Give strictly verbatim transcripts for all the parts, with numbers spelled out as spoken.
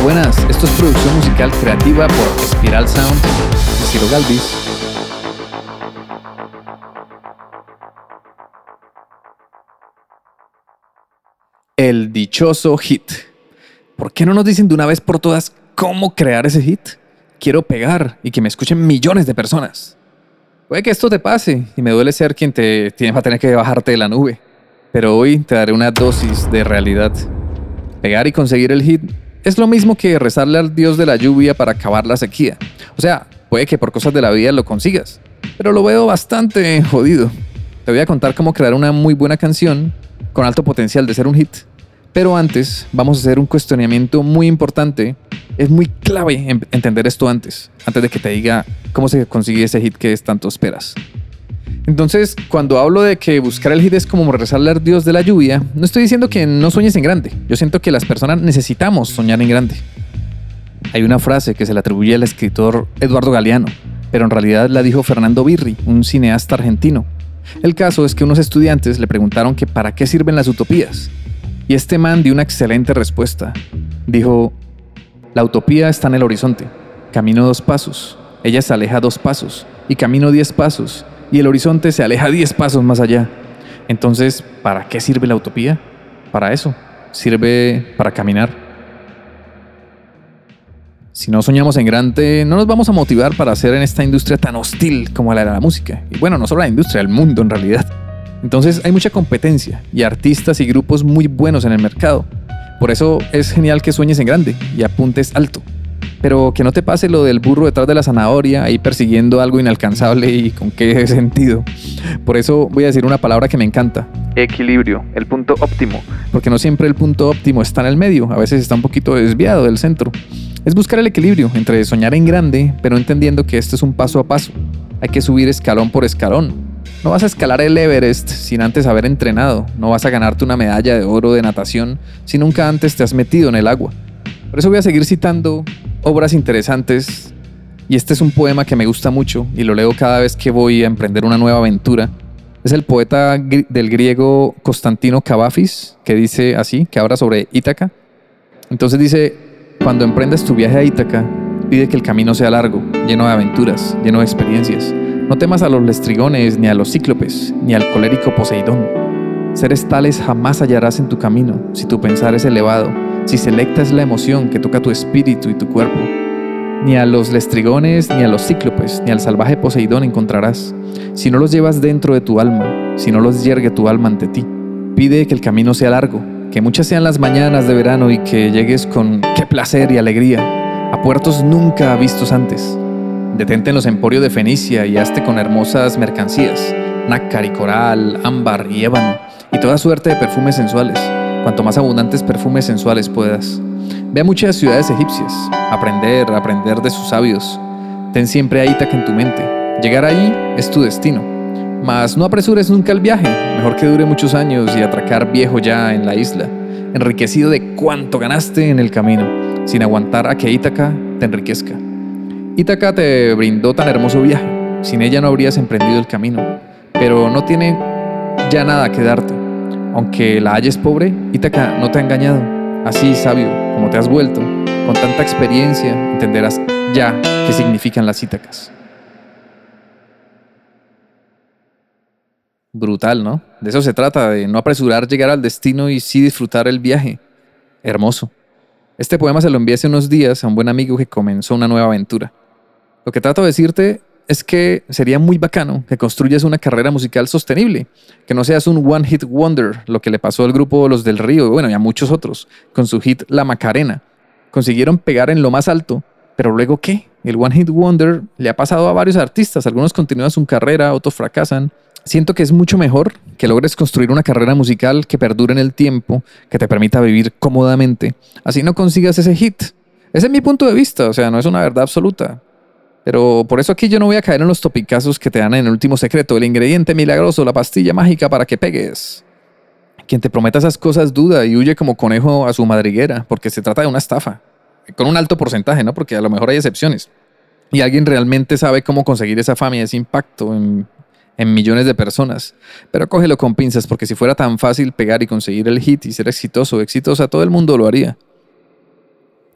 buenas. Esto es producción musical creativa por Espiral Sound de Ciro Galvis. El dichoso hit. ¿Por qué no nos dicen de una vez por todas cómo crear ese hit? Quiero pegar y que me escuchen millones de personas. Puede que esto te pase y me duele ser quien te tiene va a tener que bajarte de la nube. Pero hoy te daré una dosis de realidad. Pegar y conseguir el hit es lo mismo que rezarle al Dios de la lluvia para acabar la sequía. O sea, puede que por cosas de la vida lo consigas, pero lo veo bastante jodido. Te voy a contar cómo crear una muy buena canción con alto potencial de ser un hit. Pero antes, vamos a hacer un cuestionamiento muy importante. Es muy clave entender esto antes, antes de que te diga cómo se consigue ese hit que tanto esperas. Entonces, cuando hablo de que buscar el hit es como rezarle al Dios de la lluvia, no estoy diciendo que no sueñes en grande. Yo siento que las personas necesitamos soñar en grande. Hay una frase que se le atribuye al escritor Eduardo Galeano, pero en realidad la dijo Fernando Birri, un cineasta argentino. El caso es que unos estudiantes le preguntaron que para qué sirven las utopías. Y este man dio una excelente respuesta. Dijo: la utopía está en el horizonte. Camino dos pasos. Ella se aleja dos pasos. Y camino diez pasos. Y el horizonte se aleja diez pasos más allá. Entonces, ¿para qué sirve la utopía? Para eso. Sirve para caminar. Si no soñamos en grande, no nos vamos a motivar para hacer en esta industria tan hostil como la de la música. Y bueno, no solo la industria, el mundo en realidad. Entonces hay mucha competencia y artistas y grupos muy buenos en el mercado. Por eso es genial que sueñes en grande y apuntes alto. Pero que no te pase lo del burro detrás de la zanahoria, ahí persiguiendo algo inalcanzable y con qué sentido. Por eso voy a decir una palabra que me encanta: equilibrio, el punto óptimo. Porque no siempre el punto óptimo está en el medio, a veces está un poquito desviado del centro. Es buscar el equilibrio entre soñar en grande, pero entendiendo que esto es un paso a paso. Hay que subir escalón por escalón. No vas a escalar el Everest sin antes haber entrenado. No vas a ganarte una medalla de oro de natación si nunca antes te has metido en el agua. Por eso voy a seguir citando obras interesantes. Y este es un poema que me gusta mucho y lo leo cada vez que voy a emprender una nueva aventura. Es el poeta gr- del griego Constantino Kavafis, que dice así, que habla sobre Ítaca. Entonces dice: cuando emprendas tu viaje a Ítaca, pide que el camino sea largo, lleno de aventuras, lleno de experiencias. No temas a los lestrigones, ni a los cíclopes, ni al colérico Poseidón. Seres tales jamás hallarás en tu camino, si tu pensar es elevado, si selecta es la emoción que toca tu espíritu y tu cuerpo. Ni a los lestrigones, ni a los cíclopes, ni al salvaje Poseidón encontrarás, si no los llevas dentro de tu alma, si no los yergue tu alma ante ti. Pide que el camino sea largo, que muchas sean las mañanas de verano y que llegues con qué placer y alegría a puertos nunca vistos antes. Detente en los emporios de Fenicia y hazte con hermosas mercancías, nácar y coral, ámbar y ébano, y toda suerte de perfumes sensuales, cuanto más abundantes perfumes sensuales puedas. Ve a muchas ciudades egipcias, aprender, aprender de sus sabios. Ten siempre a Ítaca en tu mente. Llegar allí es tu destino. Mas no apresures nunca el viaje, mejor que dure muchos años y atracar viejo ya en la isla, enriquecido de cuánto ganaste en el camino, sin aguantar a que Ítaca te enriquezca. Ítaca te brindó tan hermoso viaje, sin ella no habrías emprendido el camino, pero no tiene ya nada que darte. Aunque la halles pobre, Ítaca no te ha engañado. Así, sabio, como te has vuelto, con tanta experiencia, entenderás ya qué significan las Ítacas. Brutal, ¿no? De eso se trata, de no apresurar llegar al destino y sí disfrutar el viaje. Hermoso. Este poema se lo envié hace unos días a un buen amigo que comenzó una nueva aventura. Lo que trato de decirte es que sería muy bacano que construyas una carrera musical sostenible, que no seas un one hit wonder, lo que le pasó al grupo Los del Río, bueno, y a muchos otros, con su hit La Macarena. Consiguieron pegar en lo más alto, pero luego ¿qué? El one hit wonder le ha pasado a varios artistas, algunos continúan su carrera, otros fracasan. Siento que es mucho mejor que logres construir una carrera musical que perdure en el tiempo, que te permita vivir cómodamente, así no consigas ese hit. Ese es mi punto de vista, o sea, no es una verdad absoluta. Pero por eso aquí yo no voy a caer en los topicazos que te dan en El Último Secreto, el ingrediente milagroso, la pastilla mágica para que pegues. Quien te prometa esas cosas duda y huye como conejo a su madriguera, porque se trata de una estafa. Con un alto porcentaje, ¿no? Porque a lo mejor hay excepciones. Y alguien realmente sabe cómo conseguir esa fama y ese impacto en, en millones de personas. Pero cógelo con pinzas, porque si fuera tan fácil pegar y conseguir el hit y ser exitoso o exitosa, todo el mundo lo haría.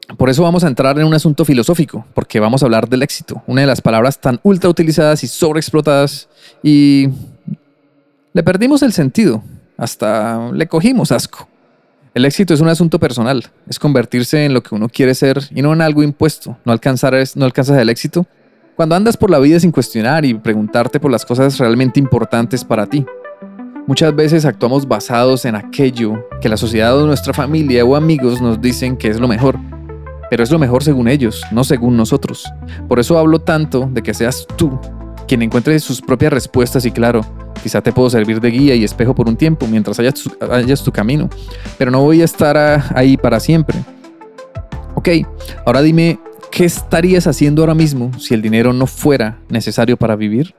Por eso vamos a entrar en un asunto filosófico, porque vamos a hablar del éxito, una de las palabras tan ultra utilizadas y sobreexplotadas, y le perdimos el sentido, hasta le cogimos asco. El éxito es un asunto personal, es convertirse en lo que uno quiere ser y no en algo impuesto. No alcanzar es, no alcanzas el éxito cuando andas por la vida sin cuestionar y preguntarte por las cosas realmente importantes para ti. Muchas veces actuamos basados en aquello que la sociedad o nuestra familia o amigos nos dicen que es lo mejor, pero es lo mejor según ellos, no según nosotros. Por eso hablo tanto de que seas tú quien encuentre sus propias respuestas y claro, quizá te puedo servir de guía y espejo por un tiempo mientras hayas tu, hayas tu camino, pero no voy a estar a, ahí para siempre. Ok, ahora dime, ¿qué estarías haciendo ahora mismo si el dinero no fuera necesario para vivir?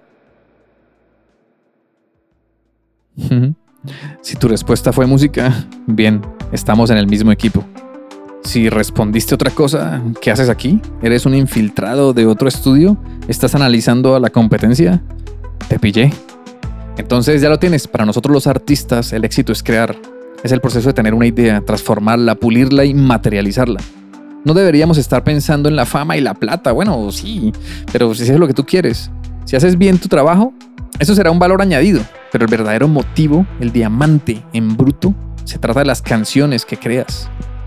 Si tu respuesta fue música, bien, estamos en el mismo equipo. Si respondiste otra cosa, ¿qué haces aquí? ¿Eres un infiltrado de otro estudio? ¿Estás analizando a la competencia? Te pillé. Entonces ya lo tienes. Para nosotros los artistas, el éxito es crear. Es el proceso de tener una idea, transformarla, pulirla y materializarla. No deberíamos estar pensando en la fama y la plata. Bueno, sí, pero si es lo que tú quieres. Si haces bien tu trabajo, eso será un valor añadido. Pero el verdadero motivo, el diamante en bruto, se trata de las canciones que creas.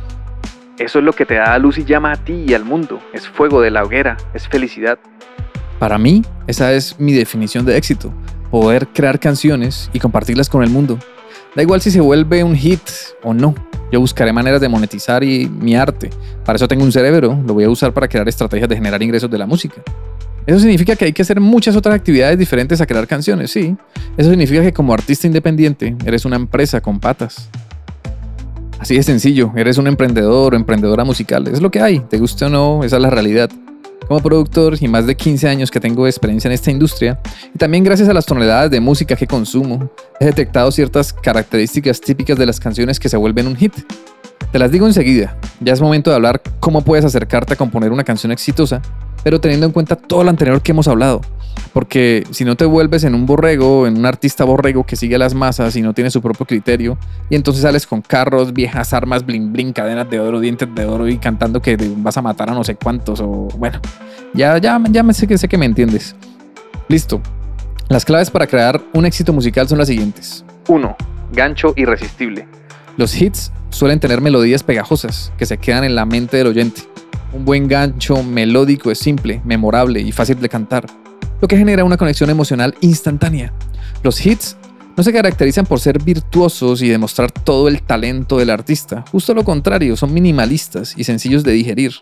Eso es lo que te da luz y llama a ti y al mundo. Es fuego de la hoguera, es felicidad. Para mí, esa es mi definición de éxito. Poder crear canciones y compartirlas con el mundo. Da igual si se vuelve un hit o no. Yo buscaré maneras de monetizar y mi arte. Para eso tengo un cerebro, lo voy a usar para crear estrategias de generar ingresos de la música. Eso significa que hay que hacer muchas otras actividades diferentes a crear canciones, sí. Eso significa que como artista independiente, eres una empresa con patas. Así de sencillo, eres un emprendedor o emprendedora musical. Es lo que hay, te guste o no, esa es la realidad. Como productor y más de quince años que tengo de experiencia en esta industria, y también gracias a las toneladas de música que consumo, he detectado ciertas características típicas de las canciones que se vuelven un hit. Te las digo enseguida, ya es momento de hablar cómo puedes acercarte a componer una canción exitosa, pero teniendo en cuenta todo lo anterior que hemos hablado. Porque si no te vuelves en un borrego, en un artista borrego que sigue a las masas y no tiene su propio criterio, y entonces sales con carros, viejas armas, bling bling, cadenas de oro, dientes de oro y cantando que vas a matar a no sé cuántos, o bueno, ya, ya, ya me sé que, sé que me entiendes. Listo. Las claves para crear un éxito musical son las siguientes. uno. Gancho irresistible. Los hits suelen tener melodías pegajosas que se quedan en la mente del oyente. Un buen gancho melódico es simple, memorable y fácil de cantar, lo que genera una conexión emocional instantánea. Los hits no se caracterizan por ser virtuosos y demostrar todo el talento del artista. Justo lo contrario, son minimalistas y sencillos de digerir.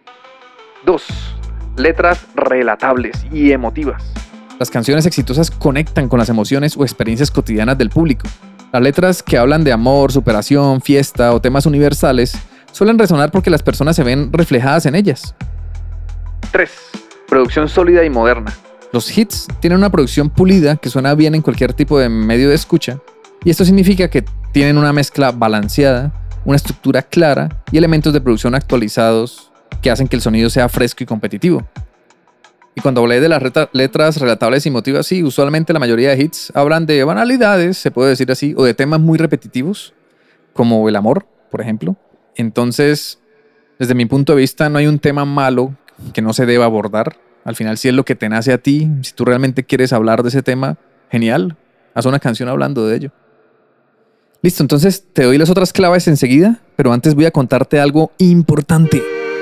dos. Letras relatables y emotivas. Las canciones exitosas conectan con las emociones o experiencias cotidianas del público. Las letras que hablan de amor, superación, fiesta o temas universales suelen resonar porque las personas se ven reflejadas en ellas. tres. Producción sólida y moderna. Los hits tienen una producción pulida que suena bien en cualquier tipo de medio de escucha, y esto significa que tienen una mezcla balanceada, una estructura clara y elementos de producción actualizados que hacen que el sonido sea fresco y competitivo. Y cuando hablé de las letras relatables y emotivas, sí, usualmente la mayoría de hits hablan de banalidades, se puede decir así, o de temas muy repetitivos, como el amor, por ejemplo. Entonces, desde mi punto de vista, no hay un tema malo que no se deba abordar. Al final, si es lo que te nace a ti, si tú realmente quieres hablar de ese tema, genial, haz una canción hablando de ello. Listo, entonces te doy las otras claves enseguida, pero antes voy a contarte algo importante.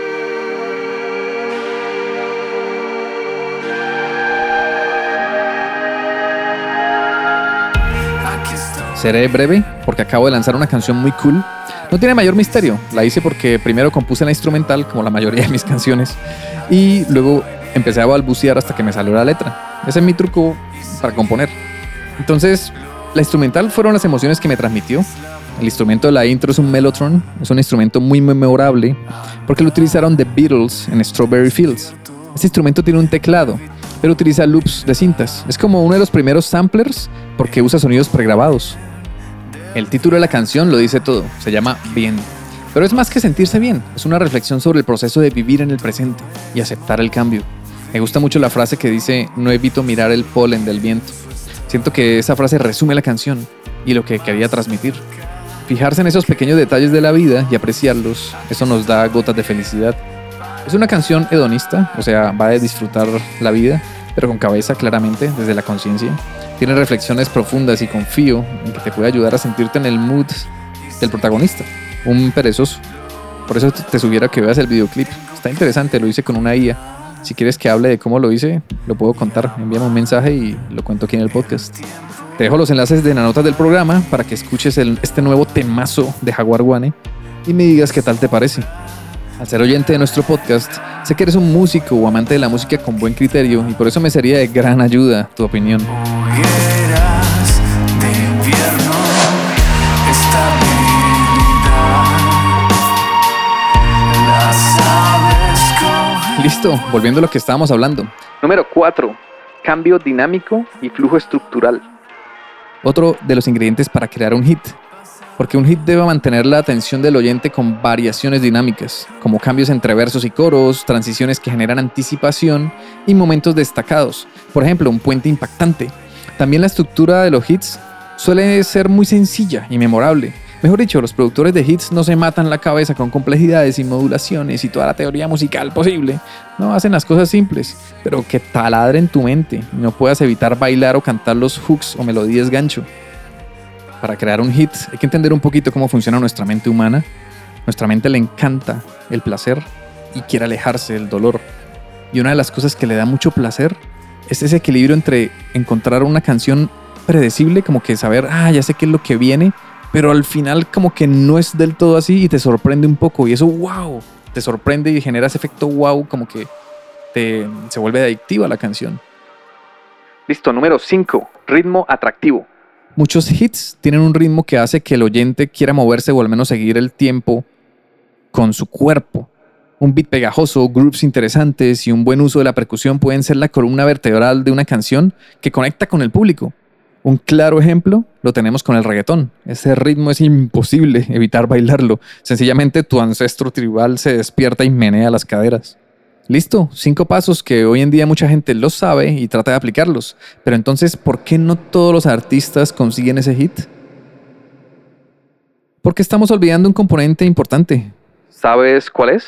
Seré breve porque acabo de lanzar una canción muy cool. No tiene mayor misterio. La hice porque primero compuse la instrumental, como la mayoría de mis canciones, y luego empecé a balbucear hasta que me salió la letra. Ese es mi truco para componer. Entonces, la instrumental fueron las emociones que me transmitió. El instrumento de la intro es un Mellotron. Es un instrumento muy memorable porque lo utilizaron The Beatles en Strawberry Fields. Este instrumento tiene un teclado, pero utiliza loops de cintas. Es como uno de los primeros samplers porque usa sonidos pregrabados. El título de la canción lo dice todo, se llama Bien. Pero es más que sentirse bien, es una reflexión sobre el proceso de vivir en el presente y aceptar el cambio. Me gusta mucho la frase que dice, no evito mirar el polen del viento. Siento que esa frase resume la canción y lo que quería transmitir. Fijarse en esos pequeños detalles de la vida y apreciarlos, eso nos da gotas de felicidad. Es una canción hedonista, o sea, va a disfrutar la vida, pero con cabeza claramente, desde la conciencia. Tiene reflexiones profundas y confío en que te puede ayudar a sentirte en el mood del protagonista, un perezoso. Por eso te sugiero que veas el videoclip. Está interesante, lo hice con una I A. Si quieres que hable de cómo lo hice, lo puedo contar. Envíame un mensaje y lo cuento aquí en el podcast. Te dejo los enlaces de las notas del programa para que escuches el, este nuevo temazo de Jaguar Wane y me digas qué tal te parece. Al ser oyente de nuestro podcast, sé que eres un músico o amante de la música con buen criterio y por eso me sería de gran ayuda tu opinión. Listo, volviendo a lo que estábamos hablando. Número cuatro. Cambio dinámico y flujo estructural. Otro de los ingredientes para crear un hit. Porque un hit debe mantener la atención del oyente con variaciones dinámicas, como cambios entre versos y coros, transiciones que generan anticipación y momentos destacados. Por ejemplo, un puente impactante. También la estructura de los hits suele ser muy sencilla y memorable. Mejor dicho, los productores de hits no se matan la cabeza con complejidades y modulaciones y toda la teoría musical posible. No, hacen las cosas simples, pero que taladren tu mente y no puedas evitar bailar o cantar los hooks o melodías gancho. Para crear un hit hay que entender un poquito cómo funciona nuestra mente humana. Nuestra mente le encanta el placer y quiere alejarse del dolor. Y una de las cosas que le da mucho placer es ese equilibrio entre encontrar una canción predecible, como que saber, ah, ya sé qué es lo que viene, pero al final como que no es del todo así y te sorprende un poco. Y eso, wow, te sorprende y genera ese efecto wow, como que te, se vuelve adictiva la canción. Listo, número cinco. Ritmo atractivo. Muchos hits tienen un ritmo que hace que el oyente quiera moverse o al menos seguir el tiempo con su cuerpo. Un beat pegajoso, grooves interesantes y un buen uso de la percusión pueden ser la columna vertebral de una canción que conecta con el público. Un claro ejemplo lo tenemos con el reggaetón. Ese ritmo es imposible evitar bailarlo. Sencillamente tu ancestro tribal se despierta y menea las caderas. Listo, cinco pasos que hoy en día mucha gente los sabe y trata de aplicarlos. Pero entonces, ¿por qué no todos los artistas consiguen ese hit? Porque estamos olvidando un componente importante. ¿Sabes cuál es?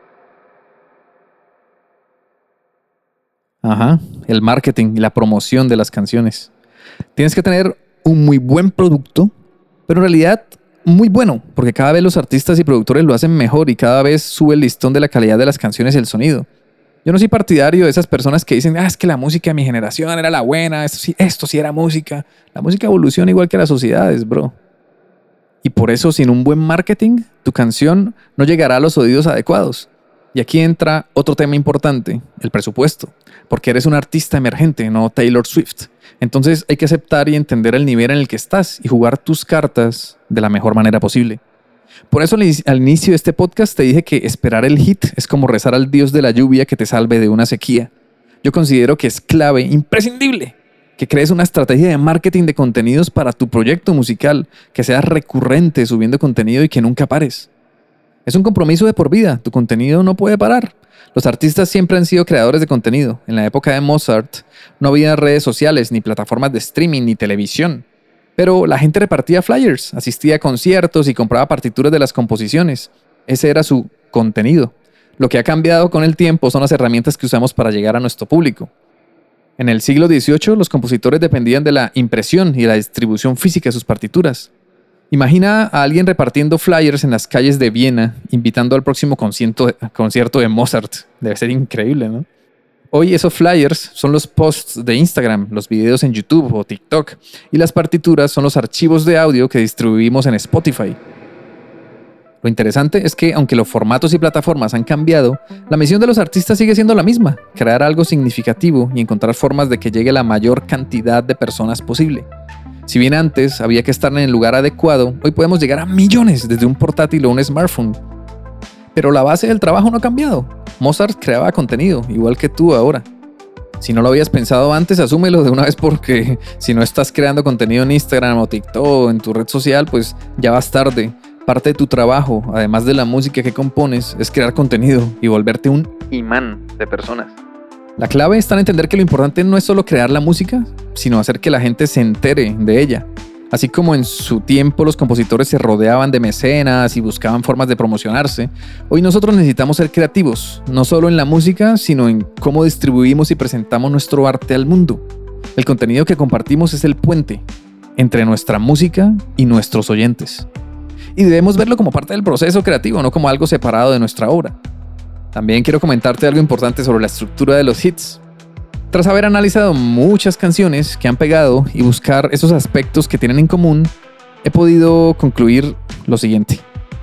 Ajá, el marketing y la promoción de las canciones. Tienes que tener un muy buen producto, pero en realidad muy bueno, porque cada vez los artistas y productores lo hacen mejor y cada vez sube el listón de la calidad de las canciones y el sonido. Yo no soy partidario de esas personas que dicen, ah, es que la música de mi generación era la buena, esto sí, esto sí era música. La música evoluciona igual que las sociedades, bro. Y por eso, sin un buen marketing, tu canción no llegará a los oídos adecuados. Y aquí entra otro tema importante, el presupuesto, porque eres un artista emergente, no Taylor Swift. Entonces hay que aceptar y entender el nivel en el que estás y jugar tus cartas de la mejor manera posible. Por eso al inicio de este podcast te dije que esperar el hit es como rezar al Dios de la lluvia que te salve de una sequía. Yo considero que es clave, imprescindible, que crees una estrategia de marketing de contenidos para tu proyecto musical, que seas recurrente subiendo contenido y que nunca pares. Es un compromiso de por vida, tu contenido no puede parar. Los artistas siempre han sido creadores de contenido. En la época de Mozart no había redes sociales, ni plataformas de streaming, ni televisión. Pero la gente repartía flyers, asistía a conciertos y compraba partituras de las composiciones. Ese era su contenido. Lo que ha cambiado con el tiempo son las herramientas que usamos para llegar a nuestro público. En el siglo dieciocho, los compositores dependían de la impresión y la distribución física de sus partituras. Imagina a alguien repartiendo flyers en las calles de Viena, invitando al próximo concierto, concierto de Mozart. Debe ser increíble, ¿no? Hoy esos flyers son los posts de Instagram, los videos en YouTube o TikTok, y las partituras son los archivos de audio que distribuimos en Spotify. Lo interesante es que, aunque los formatos y plataformas han cambiado, la misión de los artistas sigue siendo la misma: crear algo significativo y encontrar formas de que llegue la mayor cantidad de personas posible. Si bien antes había que estar en el lugar adecuado, hoy podemos llegar a millones desde un portátil o un smartphone. Pero la base del trabajo no ha cambiado. Mozart creaba contenido, igual que tú ahora. Si no lo habías pensado antes, asúmelo de una vez, porque si no estás creando contenido en Instagram o TikTok o en tu red social, pues ya vas tarde. Parte de tu trabajo, además de la música que compones, es crear contenido y volverte un imán de personas. La clave está en entender que lo importante no es solo crear la música, sino hacer que la gente se entere de ella. Así como en su tiempo los compositores se rodeaban de mecenas y buscaban formas de promocionarse, hoy nosotros necesitamos ser creativos, no solo en la música, sino en cómo distribuimos y presentamos nuestro arte al mundo. El contenido que compartimos es el puente entre nuestra música y nuestros oyentes. Y debemos verlo como parte del proceso creativo, no como algo separado de nuestra obra. También quiero comentarte algo importante sobre la estructura de los hits. Tras haber analizado muchas canciones que han pegado y buscar esos aspectos que tienen en común, he podido concluir lo siguiente.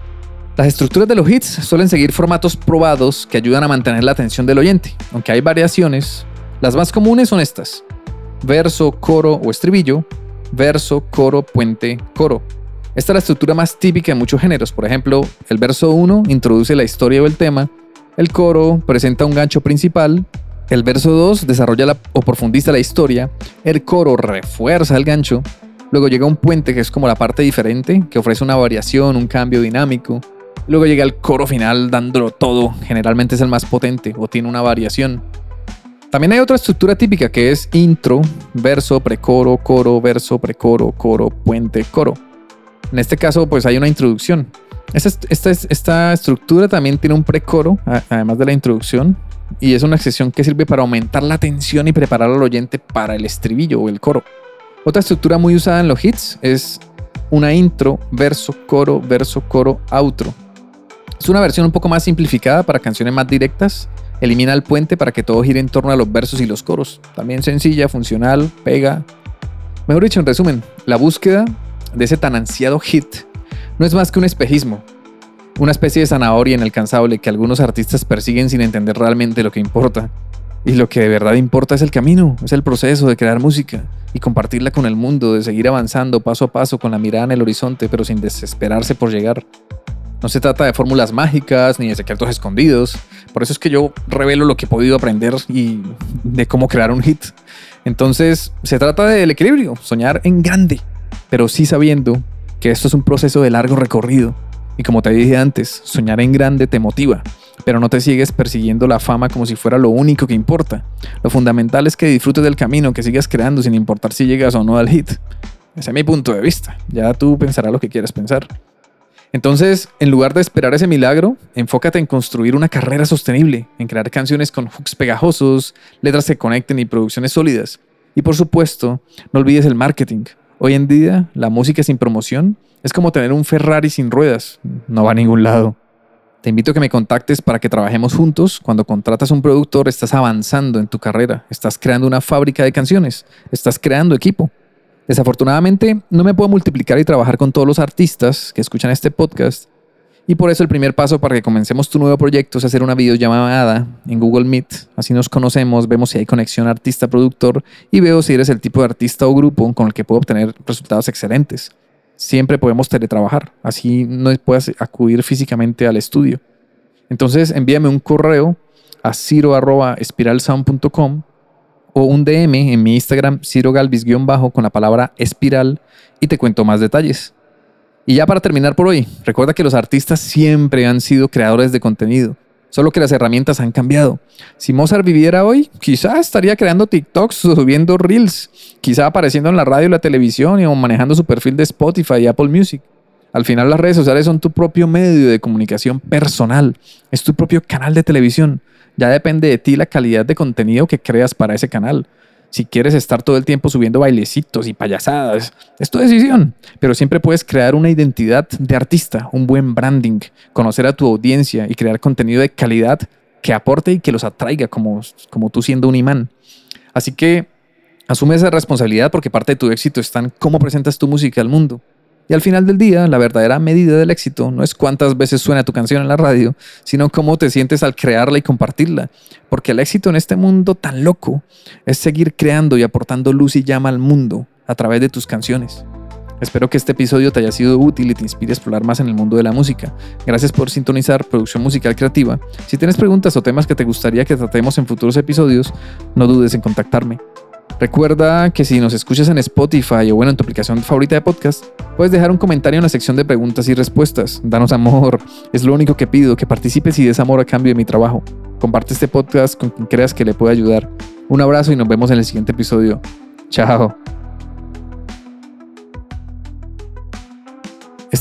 Las estructuras de los hits suelen seguir formatos probados que ayudan a mantener la atención del oyente, aunque hay variaciones. Las más comunes son estas: verso, coro o estribillo, verso, coro, puente, coro. Esta es la estructura más típica en muchos géneros. Por ejemplo, el verso uno introduce la historia o el tema, el coro presenta un gancho principal, el verso dos desarrolla la, o profundiza la historia, el coro refuerza el gancho, luego llega un puente que es como la parte diferente, que ofrece una variación, un cambio dinámico, luego llega el coro final dándolo todo, generalmente es el más potente o tiene una variación. También hay otra estructura típica que es intro, verso, precoro, coro, verso, precoro, coro, puente, coro. En este caso pues hay una introducción. Esta, esta, esta estructura también tiene un precoro, además de la introducción, y es una sección que sirve para aumentar la tensión y preparar al oyente para el estribillo o el coro. Otra estructura muy usada en los hits es una intro, verso, coro, verso, coro, outro. Es una versión un poco más simplificada para canciones más directas. Elimina el puente para que todo gire en torno a los versos y los coros. También sencilla, funcional, pega. Mejor dicho, en resumen, la búsqueda de ese tan ansiado hit no es más que un espejismo. Una especie de zanahoria inalcanzable que algunos artistas persiguen sin entender realmente lo que importa. Y lo que de verdad importa es el camino, es el proceso de crear música y compartirla con el mundo, de seguir avanzando paso a paso con la mirada en el horizonte, pero sin desesperarse por llegar. No se trata de fórmulas mágicas ni de secretos escondidos. Por eso es que yo revelo lo que he podido aprender y de cómo crear un hit. Entonces, se trata del equilibrio, soñar en grande, pero sí sabiendo que esto es un proceso de largo recorrido. Y como te dije antes, soñar en grande te motiva, pero no te sigues persiguiendo la fama como si fuera lo único que importa. Lo fundamental es que disfrutes del camino, que sigas creando sin importar si llegas o no al hit. Ese es mi punto de vista. Ya tú pensarás lo que quieras pensar. Entonces, en lugar de esperar ese milagro, enfócate en construir una carrera sostenible, en crear canciones con hooks pegajosos, letras que conecten y producciones sólidas. Y por supuesto, no olvides el marketing. Hoy en día, la música sin promoción es como tener un Ferrari sin ruedas. No va a ningún lado. Te invito a que me contactes para que trabajemos juntos. Cuando contratas un productor, estás avanzando en tu carrera. Estás creando una fábrica de canciones. Estás creando equipo. Desafortunadamente, no me puedo multiplicar y trabajar con todos los artistas que escuchan este podcast. Y por eso el primer paso para que comencemos tu nuevo proyecto es hacer una videollamada en Google Meet. Así nos conocemos, vemos si hay conexión artista-productor y veo si eres el tipo de artista o grupo con el que puedo obtener resultados excelentes. Siempre podemos teletrabajar, así no puedes acudir físicamente al estudio. Entonces envíame un correo a ciro arroba espiralsound punto com o un D M en mi Instagram cirogalvis-bajo con la palabra espiral y te cuento más detalles. Y ya para terminar por hoy, recuerda que los artistas siempre han sido creadores de contenido, solo que las herramientas han cambiado. Si Mozart viviera hoy, quizá estaría creando TikToks o subiendo Reels, quizá apareciendo en la radio y la televisión o manejando su perfil de Spotify y Apple Music. Al final las redes sociales son tu propio medio de comunicación personal, es tu propio canal de televisión. Ya depende de ti la calidad de contenido que creas para ese canal. Si quieres estar todo el tiempo subiendo bailecitos y payasadas, es tu decisión. Pero siempre puedes crear una identidad de artista, un buen branding, conocer a tu audiencia y crear contenido de calidad que aporte y que los atraiga como, como tú siendo un imán. Así que asume esa responsabilidad porque parte de tu éxito está en cómo presentas tu música al mundo. Y al final del día, la verdadera medida del éxito no es cuántas veces suena tu canción en la radio, sino cómo te sientes al crearla y compartirla. Porque el éxito en este mundo tan loco es seguir creando y aportando luz y llama al mundo a través de tus canciones. Espero que este episodio te haya sido útil y te inspire a explorar más en el mundo de la música. Gracias por sintonizar Producción Musical Creativa. Si tienes preguntas o temas que te gustaría que tratemos en futuros episodios, no dudes en contactarme. Recuerda que si nos escuchas en Spotify o bueno, en tu aplicación favorita de podcast, puedes dejar un comentario en la sección de preguntas y respuestas. Danos amor, es lo único que pido, que participes y des amor a cambio de mi trabajo. Comparte este podcast con quien creas que le pueda ayudar. Un abrazo y nos vemos en el siguiente episodio. Chao.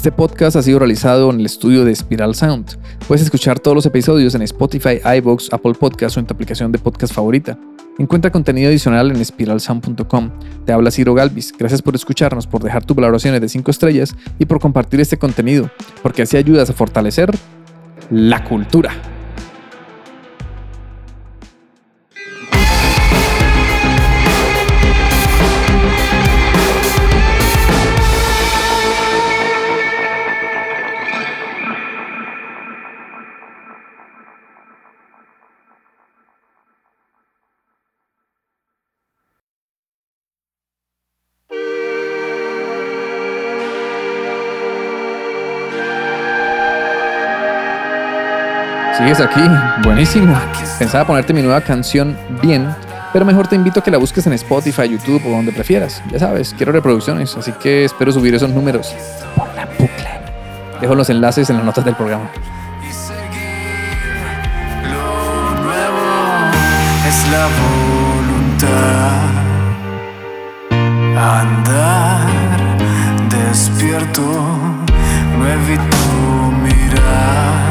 Este podcast ha sido realizado en el estudio de Spiral Sound. Puedes escuchar todos los episodios en Spotify, iVoox, Apple Podcasts o en tu aplicación de podcast favorita. Encuentra contenido adicional en spiral sound punto com. Te habla Ciro Galvis. Gracias por escucharnos, por dejar tus valoraciones de cinco estrellas y por compartir este contenido, porque así ayudas a fortalecer la cultura. Sigues aquí, buenísimo. Pensaba ponerte mi nueva canción bien, pero mejor te invito a que la busques en Spotify, YouTube o donde prefieras. Ya sabes, quiero reproducciones, así que espero subir esos números. Pon la bucle. Dejo los enlaces en las notas del programa. Lo nuevo es la voluntad. Andar despierto, no evito mirar